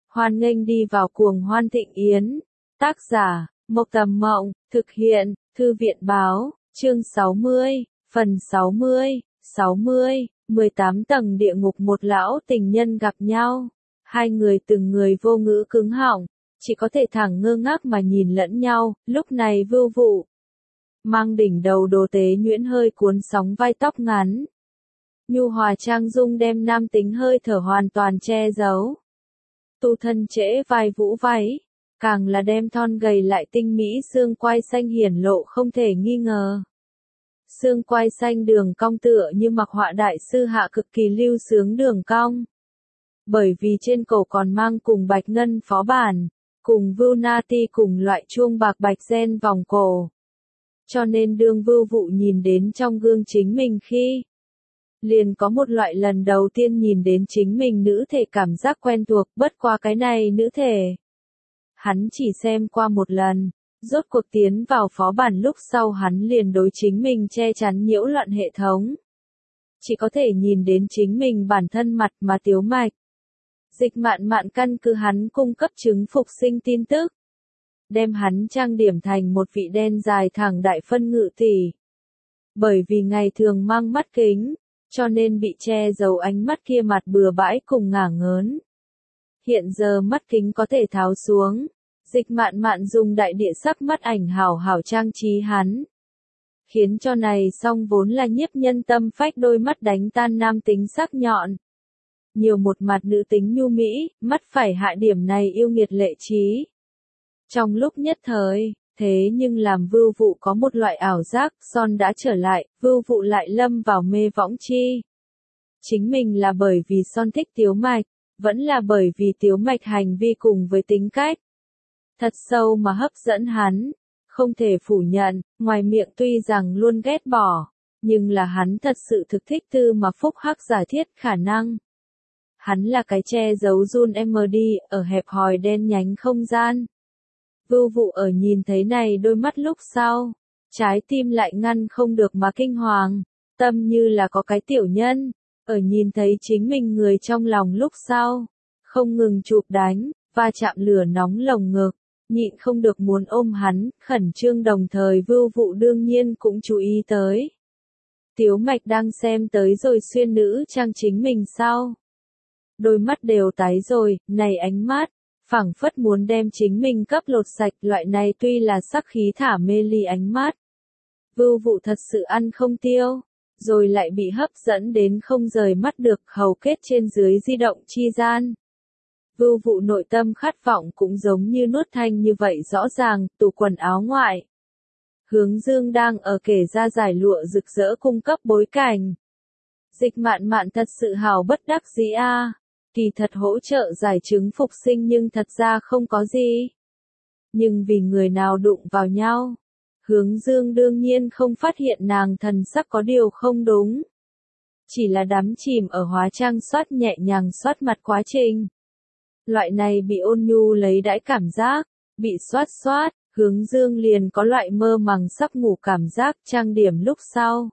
Hoan nghênh đi vào cuồng hoan thịnh yến. Tác giả, Mộc Tầm Mộng, thực hiện, Thư viện Báo, chương 60, phần 60, 18 tầng địa ngục một lão tình nhân gặp nhau. Hai người từng người vô ngữ cứng họng, chỉ có thể thẳng ngơ ngác mà nhìn lẫn nhau, lúc này Vưu Vụ. Mang đỉnh đầu đồ tế nhuyễn hơi cuốn sóng vai tóc ngắn. Nhu hòa trang dung đem nam tính hơi thở hoàn toàn che giấu. Tu thân trễ vai vũ váy, càng là đem thon gầy lại tinh mỹ xương quai xanh hiển lộ không thể nghi ngờ. Xương quai xanh đường cong tựa như mặc họa đại sư hạ cực kỳ lưu sướng đường cong. Bởi vì trên cổ còn mang cùng bạch ngân phó bản, cùng Vưu Nati cùng loại chuông bạc bạch gen vòng cổ. Cho nên đương Vưu Vụ nhìn đến trong gương chính mình khi liền có một loại lần đầu tiên nhìn đến chính mình nữ thể cảm giác quen thuộc, bất qua cái này nữ thể. Hắn chỉ xem qua một lần, rốt cuộc tiến vào phó bản lúc sau hắn liền đối chính mình che chắn nhiễu loạn hệ thống. Chỉ có thể nhìn đến chính mình bản thân mặt mà Tiếu Mạch. Dịch Mạn Mạn căn cứ hắn cung cấp chứng phục sinh tin tức. Đem hắn trang điểm thành một vị đen dài thẳng đại phân ngự tỷ. Bởi vì ngày thường mang mắt kính, cho nên bị che giấu ánh mắt kia mặt bừa bãi cùng ngả ngớn. Hiện giờ mắt kính có thể tháo xuống, Dịch Mạn Mạn dùng đại địa sắc mắt ảnh hảo hảo trang trí hắn. Khiến cho này song vốn là nhiếp nhân tâm phách đôi mắt đánh tan nam tính sắc nhọn. Nhiều một mặt nữ tính nhu mỹ, mắt phải hạ điểm này yêu nghiệt lệ trí. Trong lúc nhất thời, thế nhưng làm Vưu Vụ có một loại ảo giác, Son đã trở lại, Vưu Vụ lại lâm vào mê võng chi. Chính mình là bởi vì Son thích Tiếu Mạch, vẫn là bởi vì Tiếu Mạch hành vi cùng với tính cách. Thật sâu mà hấp dẫn hắn, không thể phủ nhận, ngoài miệng tuy rằng luôn ghét bỏ, nhưng là hắn thật sự thực thích Tư mà phúc hắc giả thiết khả năng. Hắn là cái che giấu run MD ở hẹp hòi đen nhánh không gian. Vưu Vụ ở nhìn thấy này đôi mắt lúc sau, trái tim lại ngăn không được mà kinh hoàng, tâm như là có cái tiểu nhân, ở nhìn thấy chính mình người trong lòng lúc sau, không ngừng chụp đánh, va chạm lửa nóng lồng ngực, nhịn không được muốn ôm hắn, khẩn trương đồng thời Vưu Vụ đương nhiên cũng chú ý tới. Tiếu Mạch đang xem tới rồi xuyên nữ trang chính mình sau. Đôi mắt đều tái rồi, này ánh mắt, phảng phất muốn đem chính mình cấp lột sạch, loại này tuy là sắc khí thả mê ly ánh mắt. Vưu Vụ thật sự ăn không tiêu, rồi lại bị hấp dẫn đến không rời mắt được, hầu kết trên dưới di động chi gian. Vưu Vụ nội tâm khát vọng cũng giống như nuốt thanh như vậy rõ ràng, tủ quần áo ngoại. Hướng Dương đang ở kể ra giải lụa rực rỡ cung cấp bối cảnh. Dịch Mạn Mạn thật sự hào bất đắc dĩ a. Kỳ thật hỗ trợ giải chứng phục sinh nhưng thật ra không có gì. Nhưng vì người nào đụng vào nhau, Hướng Dương đương nhiên không phát hiện nàng thần sắc có điều không đúng. Chỉ là đắm chìm ở hóa trang xoát nhẹ nhàng xoát mặt quá trình. Loại này bị ôn nhu lấy đãi cảm giác, bị xoát, Hướng Dương liền có loại mơ màng sắp ngủ cảm giác trang điểm lúc sau.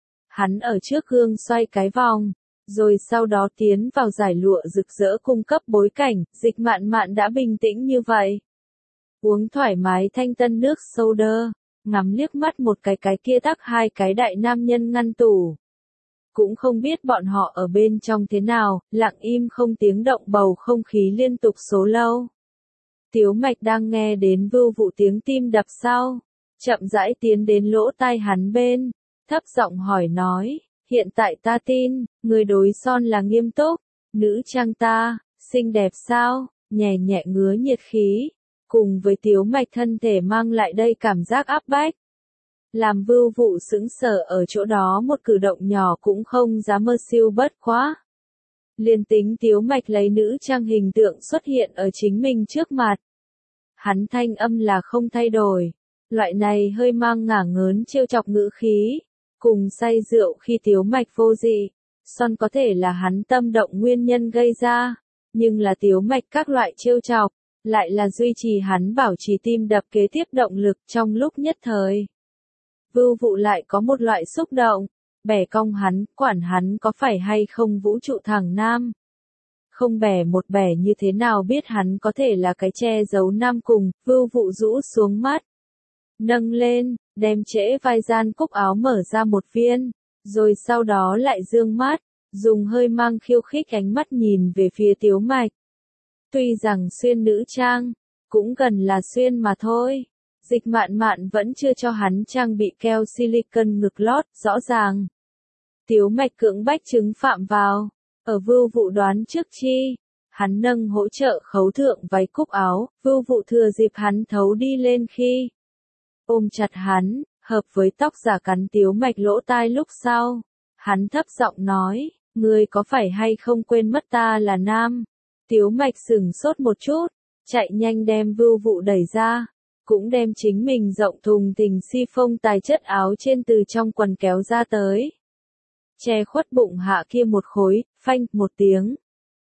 Hắn ở trước gương xoay cái vòng. Rồi sau đó tiến vào giải lụa rực rỡ cung cấp bối cảnh, Dịch Mạn Mạn đã bình tĩnh như vậy. Uống thoải mái thanh tân nước soda, ngắm liếc mắt một cái kia tắc hai cái đại nam nhân ngăn tủ. Cũng không biết bọn họ ở bên trong thế nào, lặng im không tiếng động bầu không khí liên tục số lâu. Tiếu Mạch đang nghe đến Vưu Vụ tiếng tim đập sau, chậm rãi tiến đến lỗ tai hắn bên, thấp giọng hỏi nói. Hiện tại ta tin, người đối Son là nghiêm túc, nữ trang ta, xinh đẹp sao, nhẹ nhẹ ngứa nhiệt khí, cùng với Tiếu Mạch thân thể mang lại đây cảm giác áp bách. Làm Vưu Vụ sững sờ ở chỗ đó một cử động nhỏ cũng không dám mơ siêu bất quá. Liên tính Tiếu Mạch lấy nữ trang hình tượng xuất hiện ở chính mình trước mặt. Hắn thanh âm là không thay đổi, loại này hơi mang ngả ngớn trêu chọc ngữ khí. Cùng say rượu khi Tiếu Mạch vô dị, Son có thể là hắn tâm động nguyên nhân gây ra, nhưng là Tiếu Mạch các loại trêu chọc, lại là duy trì hắn bảo trì tim đập kế tiếp động lực trong lúc nhất thời. Vưu Vụ lại có một loại xúc động, bẻ cong hắn, quản hắn có phải hay không vũ trụ thẳng nam. không bẻ một bẻ như thế nào biết hắn có thể là cái che giấu nam cùng, Vưu Vụ rũ xuống mắt. Nâng lên, đem trễ vai gian cúc áo mở ra một viên, rồi sau đó lại dương mắt, dùng hơi mang khiêu khích ánh mắt nhìn về phía Tiếu Mạch. Tuy rằng xuyên nữ trang, cũng gần là xuyên mà thôi. Dịch Mạn Mạn vẫn chưa cho hắn trang bị keo silicon ngực lót, rõ ràng. Tiếu Mạch cưỡng bách chứng phạm vào, ở Vưu Vụ đoán trước chi. Hắn nâng hỗ trợ khấu thượng váy cúc áo, Vưu Vụ thừa dịp hắn thấu đi lên khi ôm chặt hắn, hợp với tóc giả cắn Tiếu Mạch lỗ tai lúc sau. Hắn thấp giọng nói, ngươi có phải hay không quên mất ta là nam? Tiếu Mạch sửng sốt một chút, chạy nhanh đem Vưu Vụ đẩy ra, cũng đem chính mình rộng thùng thình si phông tài chất áo trên từ trong quần kéo ra tới. Che khuất bụng hạ kia một khối, phanh, một tiếng.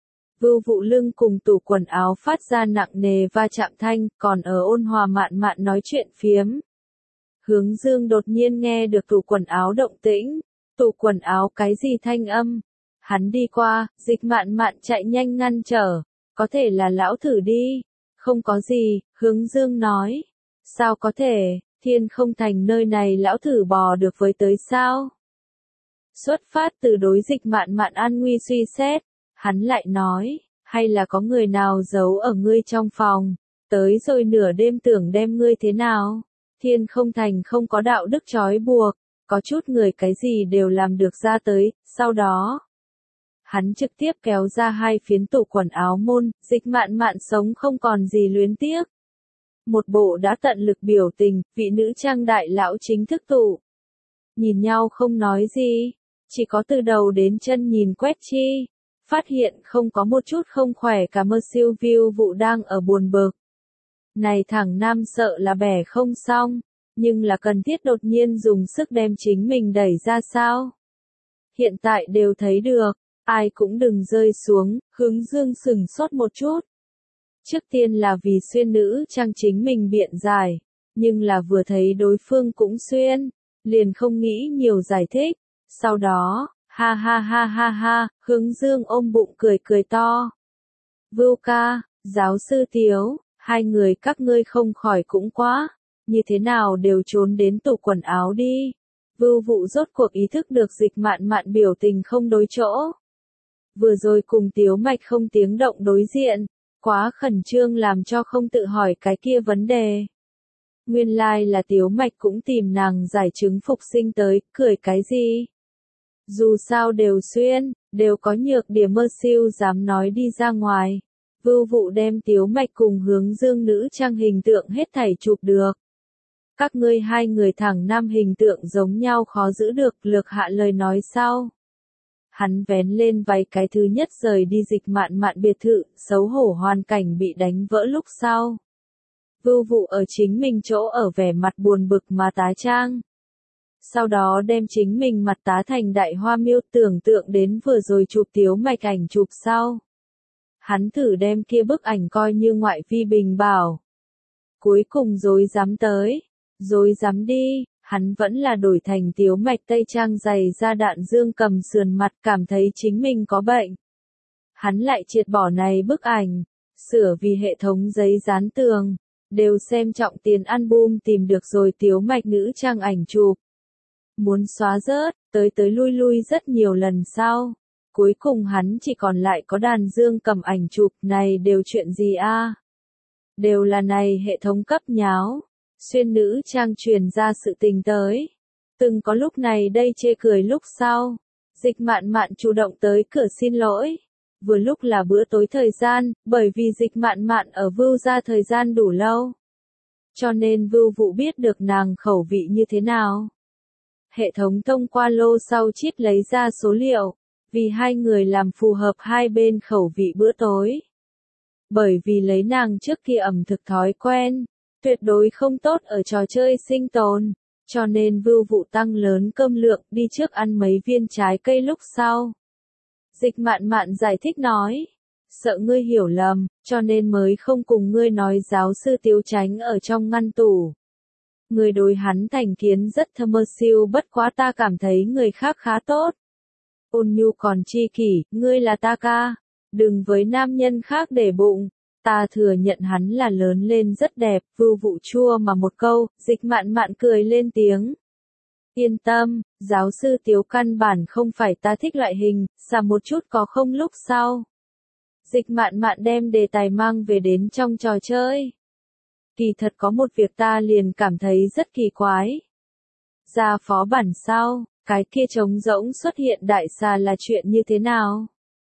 Vưu Vụ lưng cùng tủ quần áo phát ra nặng nề va chạm thanh, còn ở Ôn Hòa Mạn Mạn nói chuyện phiếm. Hướng Dương đột nhiên nghe được tủ quần áo động tĩnh, tủ quần áo cái gì thanh âm. Hắn đi qua, Dịch Mạn Mạn chạy nhanh ngăn trở, có thể là lão thử đi. Không có gì, Hướng Dương nói. Sao có thể, Thiên Không Thành nơi này lão thử bò được với tới sao? Xuất phát từ đối Dịch Mạn Mạn an nguy suy xét, hắn lại nói, hay là có người nào giấu ở ngươi trong phòng, tới rồi nửa đêm tưởng đem ngươi thế nào? Thiên Không Thành không có đạo đức trói buộc, có chút người cái gì đều làm được ra tới, sau đó. Hắn trực tiếp kéo ra hai phiến tủ quần áo môn, Dịch Mạn Mạn sống không còn gì luyến tiếc. Một bộ đã tận lực biểu tình, vị nữ trang đại lão chính thức tụ. Nhìn nhau không nói gì, chỉ có từ đầu đến chân nhìn quét chi. Phát hiện không có một chút không khỏe cả mơ siêu Vưu Vụ đang ở buồn bực. Này thằng nam sợ là bẻ không xong, nhưng là cần thiết đột nhiên dùng sức đem chính mình đẩy ra sao. Hiện tại đều thấy được, ai cũng đừng rơi xuống, Hướng Dương sửng sốt một chút. Trước tiên là vì xuyên nữ trang chính mình biện giải, nhưng là vừa thấy đối phương cũng xuyên, liền không nghĩ nhiều giải thích. Sau đó, ha ha ha ha ha, Hướng Dương ôm bụng cười cười to. Vưu ca, giáo sư Tiếu, hai người các ngươi không khỏi cũng quá, như thế nào đều trốn đến tủ quần áo đi. Vưu Vụ rốt cuộc ý thức được Dịch Mạn Mạn biểu tình không đối chỗ. Vừa rồi cùng Tiếu Mạch không tiếng động đối diện, quá khẩn trương làm cho không tự hỏi cái kia vấn đề. Nguyên lai là Tiếu Mạch cũng tìm nàng giải chứng phục sinh tới, cười cái gì? Dù sao đều xuyên, đều có nhược điểm mơ siêu dám nói đi ra ngoài. Vưu Vụ đem Tiếu Mạch cùng Hướng Dương nữ trang hình tượng hết thảy chụp được. Các ngươi hai người thẳng nam hình tượng giống nhau khó giữ được, lược hạ lời nói sau. Hắn vén lên váy cái thứ nhất rời đi Dịch Mạn Mạn biệt thự, xấu hổ hoàn cảnh bị đánh vỡ lúc sau. Vưu Vụ ở chính mình chỗ ở vẻ mặt buồn bực mà tá trang. Sau đó đem chính mình mặt tá thành đại hoa miêu, tưởng tượng đến vừa rồi chụp Tiếu Mạch ảnh chụp sau. Hắn thử đem kia bức ảnh coi như ngoại vi bình bảo. Cuối cùng dối dám tới, dối dám đi, hắn vẫn là đổi thành Tiếu Mạch tây trang dày da đạn dương cầm sườn mặt, cảm thấy chính mình có bệnh. Hắn lại triệt bỏ này bức ảnh, sửa vì hệ thống giấy dán tường, đều xem trọng tiền album tìm được rồi Tiếu Mạch nữ trang ảnh chụp. Muốn xóa rớt, tới lui lui rất nhiều lần sau. Cuối cùng hắn chỉ còn lại có đàn dương cầm ảnh chụp, này đều chuyện gì a? Đều là này hệ thống cấp nháo. Xuyên nữ trang truyền ra sự tình tới. Từng có lúc này đây chê cười lúc sau. Dịch Mạn Mạn chủ động tới cửa xin lỗi. Vừa lúc là bữa tối thời gian, bởi vì Dịch Mạn Mạn ở Vưu gia thời gian đủ lâu. Cho nên Vưu Vụ biết được nàng khẩu vị như thế nào. Hệ thống thông qua lô sau chip lấy ra số liệu, vì hai người làm phù hợp hai bên khẩu vị bữa tối. Bởi vì lấy nàng trước kia ẩm thực thói quen, tuyệt đối không tốt ở trò chơi sinh tồn, cho nên Vưu Vụ tăng lớn cơm lượng đi trước ăn mấy viên trái cây lúc sau. Dịch Mạn Mạn giải thích nói, sợ ngươi hiểu lầm, cho nên mới không cùng ngươi nói giáo sư Tiếu tránh ở trong ngăn tủ. Người đối hắn thành kiến rất thâm mơ siêu, bất quá ta cảm thấy người khác khá tốt. Ôn nhu còn chi kỷ, ngươi là ta ca. đừng với nam nhân khác để bụng. Ta thừa nhận hắn là lớn lên rất đẹp, Vưu Vụ chua mà một câu, Dịch Mạn Mạn cười lên tiếng. Yên tâm, giáo sư Tiếu căn bản không phải ta thích loại hình, xả một chút có không lúc sau. Dịch Mạn Mạn đem đề tài mang về đến trong trò chơi. Kỳ thật có một việc ta liền cảm thấy rất kỳ quái. Ra phó bản sau, cái kia trống rỗng xuất hiện đại xà là chuyện như thế nào?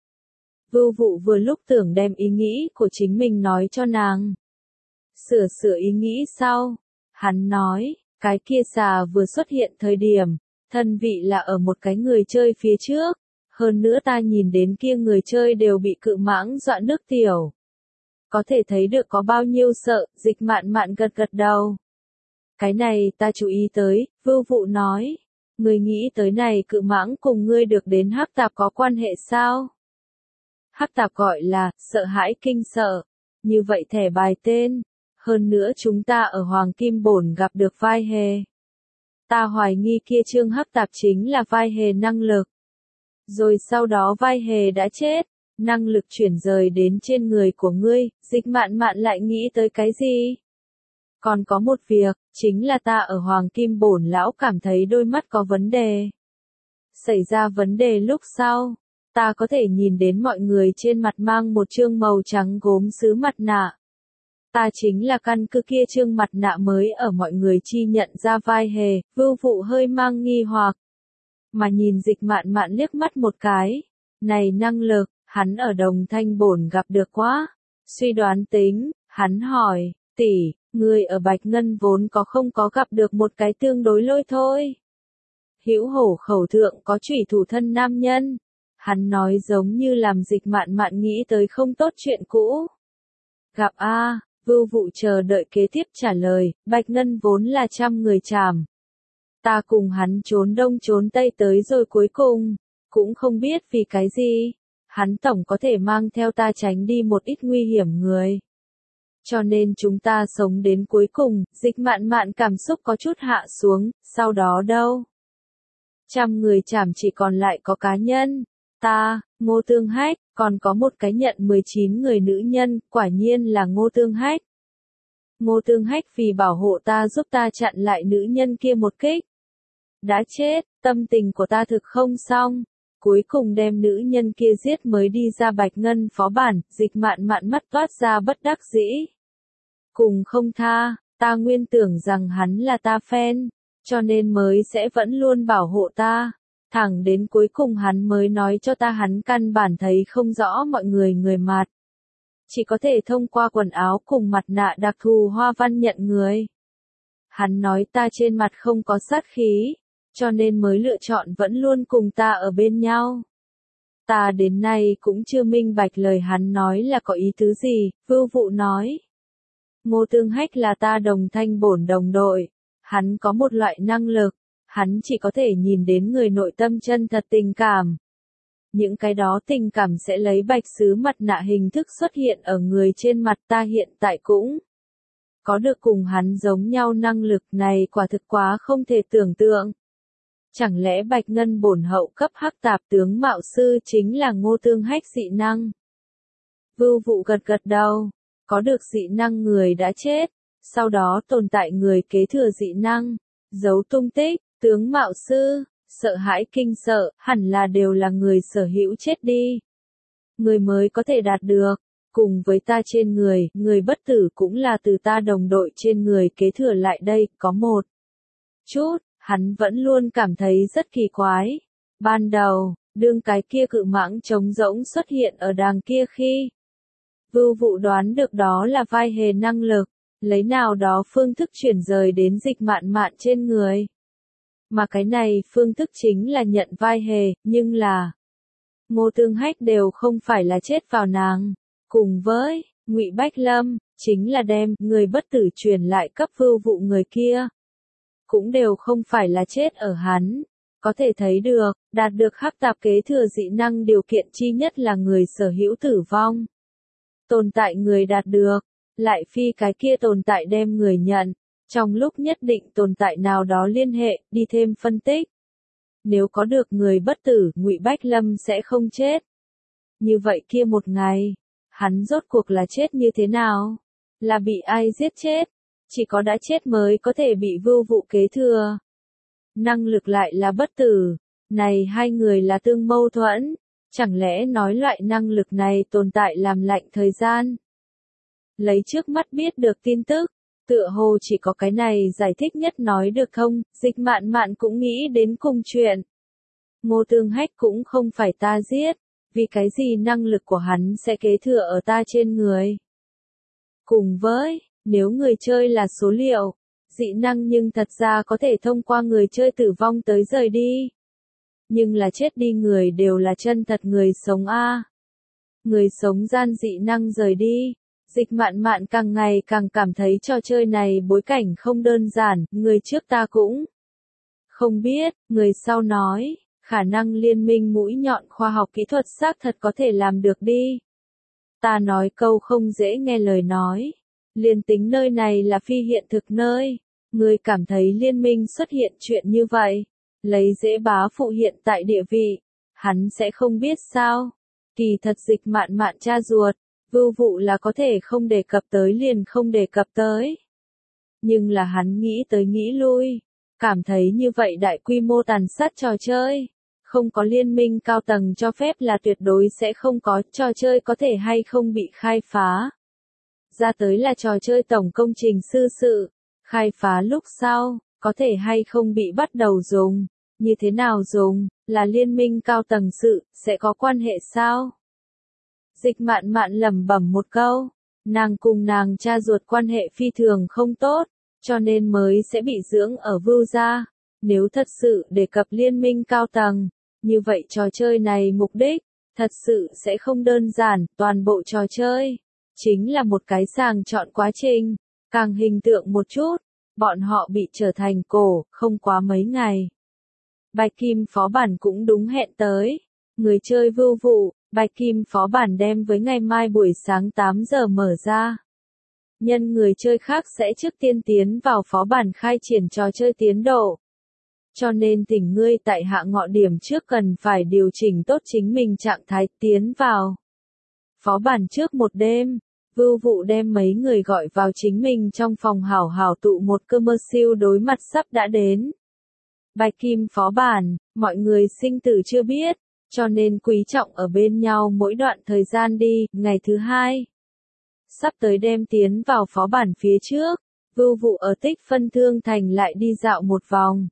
Vưu Vụ vừa lúc tưởng đem ý nghĩ của chính mình nói cho nàng. Sửa ý nghĩ sau, hắn nói, cái kia xà vừa xuất hiện thời điểm, thân vị là ở một cái người chơi phía trước, hơn nữa ta nhìn đến kia người chơi đều bị cự mãng dọa nước tiểu. Có thể thấy được có bao nhiêu sợ, Dịch Mạn Mạn gật gật đầu. Cái này ta chú ý tới, Vưu Vụ nói, người nghĩ tới này cự mãng cùng ngươi được đến hắc tạp có quan hệ sao? Hắc tạp gọi là, sợ hãi kinh sợ, như vậy thẻ bài tên, hơn nữa chúng ta ở Hoàng Kim Bổn gặp được vai hề. Ta hoài nghi kia chương hắc tạp chính là vai hề năng lực. Rồi sau đó vai hề đã chết, năng lực chuyển rời đến trên người của ngươi, Dịch Mạn Mạn lại nghĩ tới cái gì? Còn có một việc, chính là ta ở Hoàng Kim Bổn lão cảm thấy đôi mắt có vấn đề. Xảy ra vấn đề lúc sau, ta có thể nhìn đến mọi người trên mặt mang một chương màu trắng gốm sứ mặt nạ. Ta chính là căn cứ kia chương mặt nạ mới ở mọi người chi nhận ra vai hề, Vưu Vụ hơi mang nghi hoặc. Mà nhìn Dịch Mạn Mạn liếc mắt một cái, này năng lực, hắn ở Đồng Thanh Bổn gặp được quá. Suy đoán tính, hắn hỏi, tỷ, người ở Bạch Ngân vốn có không có gặp được một cái tương đối lôi thôi. Hữu Hổ khẩu thượng có chủy thủ thân nam nhân. Hắn nói giống như làm Dịch Mạn Mạn nghĩ tới không tốt chuyện cũ. Gặp a, Vưu Vụ chờ đợi kế tiếp trả lời, Bạch Ngân vốn là 100 người trảm. Ta cùng hắn trốn đông trốn tây tới rồi cuối cùng, cũng không biết vì cái gì, hắn tổng có thể mang theo ta tránh đi một ít nguy hiểm người. Cho nên chúng ta sống đến cuối cùng, Dịch Mạn Mạn cảm xúc có chút hạ xuống, sau đó đâu? 100 người trảm chỉ còn lại có cá nhân. Ta, Ngô Tương Hách, còn có một cái nhận 19 người nữ nhân, quả nhiên là Ngô Tương Hách. Ngô Tương Hách vì bảo hộ ta giúp ta chặn lại nữ nhân kia một kích. Đã chết, tâm tình của ta thực không xong. Cuối cùng đem nữ nhân kia giết mới đi ra Bạch Ngân phó bản, Dịch Mạn Mạn mắt toát ra bất đắc dĩ. Cùng không tha, ta nguyên tưởng rằng hắn là ta fan, cho nên mới sẽ vẫn luôn bảo hộ ta. Thẳng đến cuối cùng hắn mới nói cho ta hắn căn bản thấy không rõ mọi người mặt. Chỉ có thể thông qua quần áo cùng mặt nạ đặc thù hoa văn nhận người. Hắn nói ta trên mặt không có sát khí, cho nên mới lựa chọn vẫn luôn cùng ta ở bên nhau. Ta đến nay cũng chưa minh bạch lời hắn nói là có ý tứ gì, Vưu Vụ nói. Ngô Tương Hách là ta Đồng Thanh Bổn đồng đội, hắn có một loại năng lực. Hắn chỉ có thể nhìn đến người nội tâm chân thật tình cảm. Những cái đó tình cảm sẽ lấy bạch sứ mặt nạ hình thức xuất hiện ở người trên mặt ta hiện tại cũng. Có được cùng hắn giống nhau năng lực này quả thực quá không thể tưởng tượng. Chẳng lẽ Bạch Ngân Bổn hậu cấp hắc tạp tướng mạo sư chính là Ngô Tương Hách dị năng? Vưu Vụ gật gật đầu. Có được dị năng người đã chết, sau đó tồn tại người kế thừa dị năng, giấu tung tích. Tướng mạo sư, sợ hãi kinh sợ, hẳn là đều là người sở hữu chết đi. Người mới có thể đạt được, cùng với ta trên người bất tử cũng là từ ta đồng đội trên người kế thừa lại đây, có một chút, hắn vẫn luôn cảm thấy rất kỳ quái. Ban đầu, đương cái kia cự mãng trống rỗng xuất hiện ở đàng kia khi. Vưu Vụ đoán được đó là vai hề năng lực, lấy nào đó phương thức chuyển rời đến Dịch Mạn Mạn trên người. Mà cái này phương thức chính là nhận vai hề, nhưng là Ngô Tương Hách đều không phải là chết vào nàng, cùng với Ngụy Bách Lâm, chính là đem người bất tử truyền lại cấp Vưu Vụ người kia. Cũng đều không phải là chết ở hắn, có thể thấy được, đạt được hắc tạp kế thừa dị năng điều kiện chi nhất là người sở hữu tử vong. Tồn tại người đạt được, lại phi cái kia tồn tại đem người nhận. Trong lúc nhất định tồn tại nào đó liên hệ, đi thêm phân tích. Nếu có được người bất tử, Ngụy Bách Lâm sẽ không chết. Như vậy kia một ngày, hắn rốt cuộc là chết như thế nào? Là bị ai giết chết? Chỉ có đã chết mới có thể bị vưu vụ kế thừa. Năng lực lại là bất tử. Này hai người là tương mâu thuẫn. Chẳng lẽ nói loại năng lực này tồn tại làm lạnh thời gian? Lấy trước mắt biết được tin tức, tựa hồ chỉ có cái này giải thích nhất nói được không? Dịch Mạn Mạn cũng nghĩ đến cùng chuyện. Ngô Tương Hách cũng không phải ta giết, vì cái gì năng lực của hắn sẽ kế thừa ở ta trên người. Cùng với, nếu người chơi là số liệu, dị năng nhưng thật ra có thể thông qua người chơi tử vong tới rời đi. Nhưng là chết đi người đều là chân thật người sống a. Người sống gian dị năng rời đi. Dịch Mạn Mạn càng ngày càng cảm thấy trò chơi này bối cảnh không đơn giản, người trước ta cũng không biết, người sau nói, khả năng liên minh mũi nhọn khoa học kỹ thuật xác thật có thể làm được đi. Ta nói câu không dễ nghe lời nói, liền tính nơi này là phi hiện thực nơi, người cảm thấy liên minh xuất hiện chuyện như vậy, lấy dễ bá phụ hiện tại địa vị, hắn sẽ không biết sao. Kỳ thật Dịch Mạn Mạn cha ruột, vưu vụ là có thể không đề cập tới liền không đề cập tới. Nhưng là hắn nghĩ tới nghĩ lui, cảm thấy như vậy đại quy mô tàn sát trò chơi, không có liên minh cao tầng cho phép là tuyệt đối sẽ không có, trò chơi có thể hay không bị khai phá. Ra tới là trò chơi tổng công trình sư sự, khai phá lúc sau, có thể hay không bị bắt đầu dùng, như thế nào dùng, là liên minh cao tầng sự, sẽ có quan hệ sao? Dịch Mạn Mạn lẩm bẩm một câu, nàng cùng nàng cha ruột quan hệ phi thường không tốt, cho nên mới sẽ bị dưỡng ở Vưu gia. Nếu thật sự đề cập liên minh cao tầng, như vậy trò chơi này mục đích, thật sự sẽ không đơn giản, toàn bộ trò chơi, chính là một cái sàng chọn quá trình, càng hình tượng một chút, bọn họ bị trở thành cổ, không quá mấy ngày. Bạch Kim phó bản cũng đúng hẹn tới, người chơi vưu vụ, Bạch Kim phó bản đem với ngày mai buổi sáng 8 giờ mở ra. Nhân người chơi khác sẽ trước tiên tiến vào phó bản khai triển trò chơi tiến độ. Cho nên thỉnh ngươi tại hạ ngọ điểm trước cần phải điều chỉnh tốt chính mình trạng thái tiến vào. Phó bản trước một đêm, vưu vụ đem mấy người gọi vào chính mình trong phòng hảo hảo tụ một cơ mơ siêu đối mặt sắp đã đến. Bạch Kim phó bản, mọi người sinh tử chưa biết, cho nên quý trọng ở bên nhau mỗi đoạn thời gian đi, ngày thứ hai. Sắp tới đem tiến vào phó bản phía trước, vưu vụ ở Tích Phân Thương Thành lại đi dạo một vòng.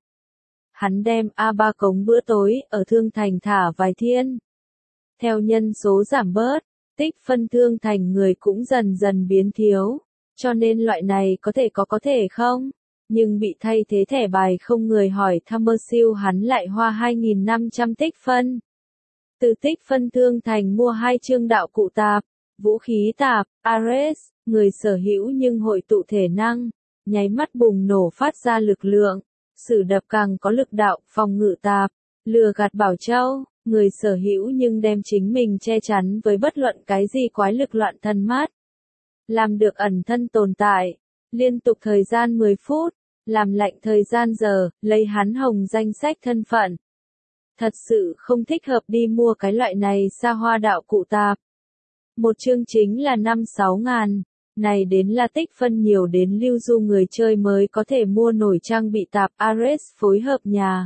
Hắn đem A3 cống bữa tối ở Thương Thành thả vài thiên. Theo nhân số giảm bớt, Tích Phân Thương Thành người cũng dần dần biến thiếu, cho nên loại này có thể không, nhưng bị thay thế thẻ bài không người hỏi thăm mơ siêu hắn lại hoa 2.500 tích phân. Từ Tích Phân Thương Thành mua 2 chương đạo cụ tạp, vũ khí tạp, Ares, người sở hữu nhưng hội tụ thể năng, nháy mắt bùng nổ phát ra lực lượng, sử đập càng có lực đạo, phòng ngự tạp, lừa gạt bảo châu, người sở hữu nhưng đem chính mình che chắn với bất luận cái gì quái lực loạn thân mát. Làm được ẩn thân tồn tại, liên tục thời gian 10 phút, làm lạnh thời gian giờ, lấy hắn hồng danh sách thân phận. Thật sự không thích hợp đi mua cái loại này xa hoa đạo cụ tạp. Một chương chính là 5-6 ngàn, này đến là tích phân nhiều đến lưu du người chơi mới có thể mua nổi trang bị tạp Ares phối hợp nhà.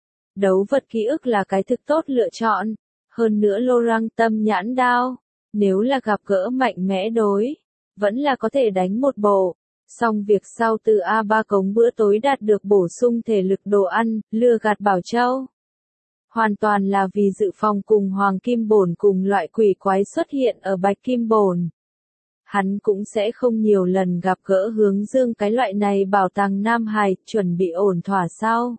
Đấu vật ký ức là cái thực tốt lựa chọn, hơn nữa lô răng tâm nhãn đao, nếu là gặp gỡ mạnh mẽ đối, vẫn là có thể đánh một bộ. Xong việc sau từ A3 cống bữa tối đạt được bổ sung thể lực đồ ăn, lừa gạt bảo châu. Hoàn toàn là vì dự phòng cùng Hoàng Kim Bổn cùng loại quỷ quái xuất hiện ở Bạch Kim Bổn. Hắn cũng sẽ không nhiều lần gặp gỡ Hướng Dương cái loại này bảo tàng Nam Hải, chuẩn bị ổn thỏa sau.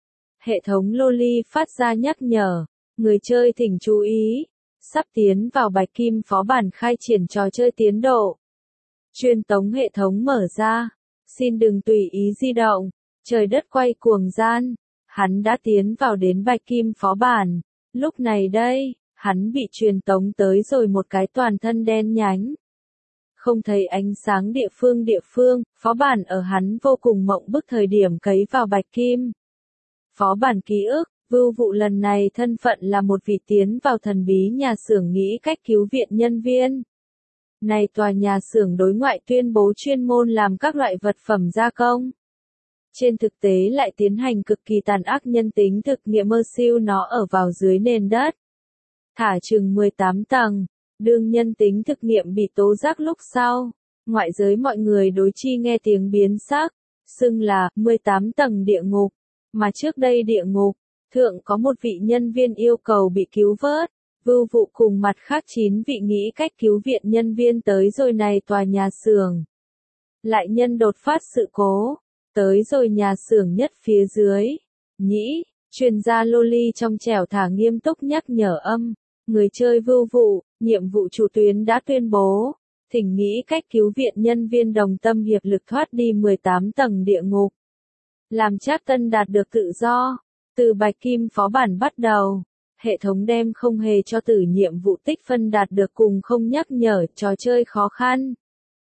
Hệ thống Loli phát ra nhắc nhở, người chơi thỉnh chú ý, sắp tiến vào Bạch Kim phó bản khai triển trò chơi tiến độ. Truyền tống hệ thống mở ra, xin đừng tùy ý di động, trời đất quay cuồng gian. Hắn đã tiến vào đến Bạch Kim phó bản, lúc này đây, hắn bị truyền tống tới rồi một cái toàn thân đen nhánh. Không thấy ánh sáng địa phương, phó bản ở hắn vô cùng mộng bức thời điểm cấy vào Bạch Kim. Phó bản ký ức, Vưu Vụ lần này thân phận là một vị tiến vào thần bí nhà xưởng nghĩ cách cứu viện nhân viên. Này tòa nhà xưởng đối ngoại tuyên bố chuyên môn làm các loại vật phẩm gia công. Trên thực tế lại tiến hành cực kỳ tàn ác nhân tính thực nghiệm mơ siêu nó ở vào dưới nền đất. Thả chừng 18 tầng, đương nhân tính thực nghiệm bị tố giác lúc sau. Ngoại giới mọi người đối chi nghe tiếng biến sắc, xưng là 18 tầng địa ngục, mà trước đây địa ngục, thượng có một vị nhân viên yêu cầu bị cứu vớt. Vưu Vụ cùng mặt khác 9 vị nghĩ cách cứu viện nhân viên tới rồi này tòa nhà xưởng. Lại nhân đột phát sự cố, tới rồi nhà xưởng nhất phía dưới. Nhĩ, chuyên gia Loli trong trẻo thả nghiêm túc nhắc nhở âm, người chơi Vưu Vụ, nhiệm vụ chủ tuyến đã tuyên bố, thỉnh nghĩ cách cứu viện nhân viên đồng tâm hiệp lực thoát đi 18 tầng địa ngục. Làm Trác Tân đạt được tự do, từ Bạch Kim phó bản bắt đầu. Hệ thống đem không hề cho tử nhiệm vụ tích phân đạt được cùng không nhắc nhở trò chơi khó khăn.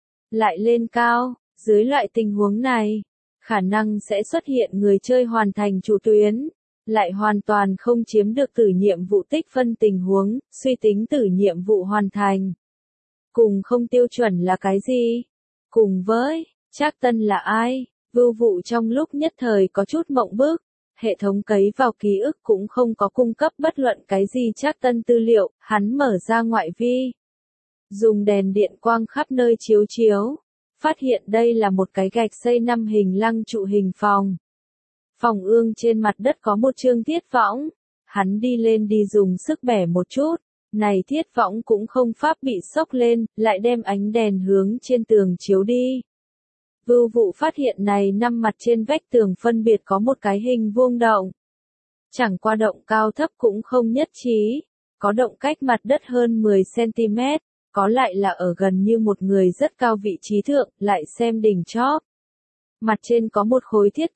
Lại lên cao, dưới loại tình huống này, khả năng sẽ xuất hiện người chơi hoàn thành chủ tuyến, lại hoàn toàn không chiếm được tử nhiệm vụ tích phân tình huống, suy tính tử nhiệm vụ hoàn thành. Cùng không tiêu chuẩn là cái gì? Cùng với, Trác Tân là ai? Vưu Vụ trong lúc nhất thời có chút mộng bức. Hệ thống cấy vào ký ức cũng không có cung cấp bất luận cái gì Trác Tân tư liệu, hắn mở ra ngoại vi. Dùng đèn điện quang khắp nơi chiếu chiếu, phát hiện đây là một cái gạch xây 5 hình lăng trụ hình phòng. Phòng ương trên mặt đất có một chương thiết võng, hắn đi lên đi dùng sức bẻ một chút, này thiết võng cũng không pháp bị xốc lên, lại đem ánh đèn hướng trên tường chiếu đi. Vưu Vụ phát hiện này 5 mặt trên vách tường phân biệt có một cái hình vuông động. Chẳng qua động cao thấp cũng không nhất trí, có động cách mặt đất hơn 10 cm, có lại là ở gần như một người rất cao vị trí thượng, lại xem đỉnh chóp. Mặt trên có một khối thiết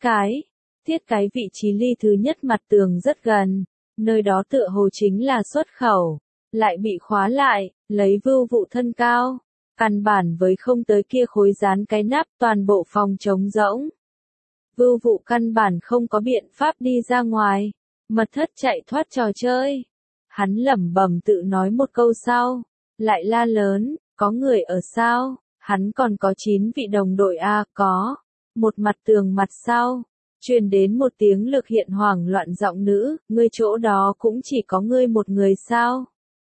cái vị trí ly thứ nhất mặt tường rất gần, nơi đó tựa hồ chính là xuất khẩu, lại bị khóa lại, lấy Vưu Vụ thân cao. Căn bản với không tới kia khối dán cái nắp toàn bộ phòng trống rỗng. Vưu Vụ căn bản không có biện pháp đi ra ngoài, mật thất chạy thoát trò chơi. Hắn lẩm bẩm tự nói một câu sau, lại la lớn, có người ở sao, hắn còn có 9 vị đồng đội a có. Một mặt tường mặt sau, truyền đến một tiếng lực hiện hoảng loạn giọng nữ, ngươi chỗ đó cũng chỉ có ngươi một người sao.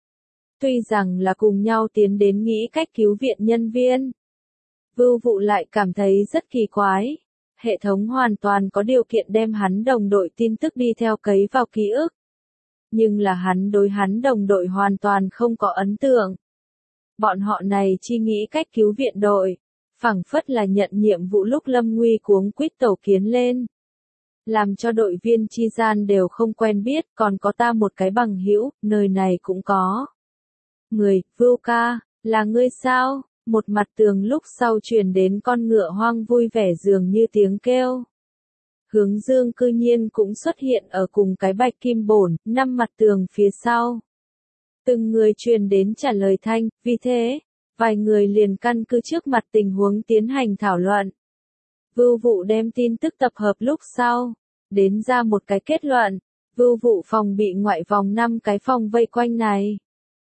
Tuy rằng là cùng nhau tiến đến nghĩ cách cứu viện nhân viên, Vưu Vụ lại cảm thấy rất kỳ quái. Hệ thống hoàn toàn có điều kiện đem hắn đồng đội tin tức đi theo cấy vào ký ức. Nhưng là hắn đối hắn đồng đội hoàn toàn không có ấn tượng. Bọn họ này chỉ nghĩ cách cứu viện đội, phảng phất là nhận nhiệm vụ lúc lâm nguy cuống quýt tẩu kiến lên. Làm cho đội viên chi gian đều không quen biết, còn có ta một cái bằng hữu, nơi này cũng có. Người, Vưu ca, là ngươi sao? Một mặt tường lúc sau truyền đến con ngựa hoang vui vẻ dường như tiếng kêu. Hướng Dương cư nhiên cũng xuất hiện ở cùng cái Bạch Kim bổn, 5 mặt tường phía sau. Từng người truyền đến trả lời thanh, vì thế, vài người liền căn cứ trước mặt tình huống tiến hành thảo luận. Vưu Vụ đem tin tức tập hợp lúc sau, đến ra một cái kết luận, Vưu Vụ phòng bị ngoại vòng 5 cái phòng vây quanh này.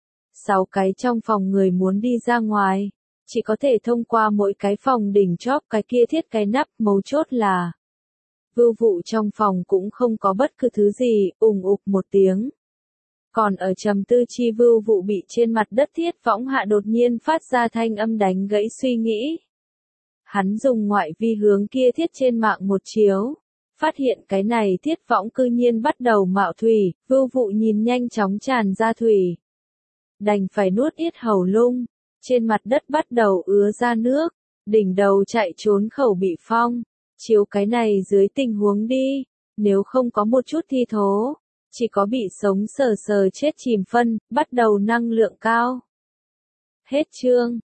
6 cái trong phòng người muốn đi ra ngoài, chỉ có thể thông qua mỗi cái phòng đỉnh chóp cái kia thiết cái nắp, mấu chốt là Vưu Vụ trong phòng cũng không có bất cứ thứ gì, ùng ục một tiếng. Còn ở trầm tư chi Vưu Vụ bị trên mặt đất thiết võng hạ đột nhiên phát ra thanh âm đánh gãy suy nghĩ. Hắn dùng ngoại vi hướng kia thiết trên mạng một chiếu, phát hiện cái này thiết võng cư nhiên bắt đầu mạo thủy, Vưu Vụ nhìn nhanh chóng tràn ra thủy. Đành phải nuốt yết hầu lung, trên mặt đất bắt đầu ứa ra nước, đỉnh đầu chạy trốn khẩu bị phong, chiếu cái này dưới tình huống đi, nếu không có một chút thi thố, chỉ có bị sống sờ sờ chết chìm phân, bắt đầu năng lượng cao. Hết chương.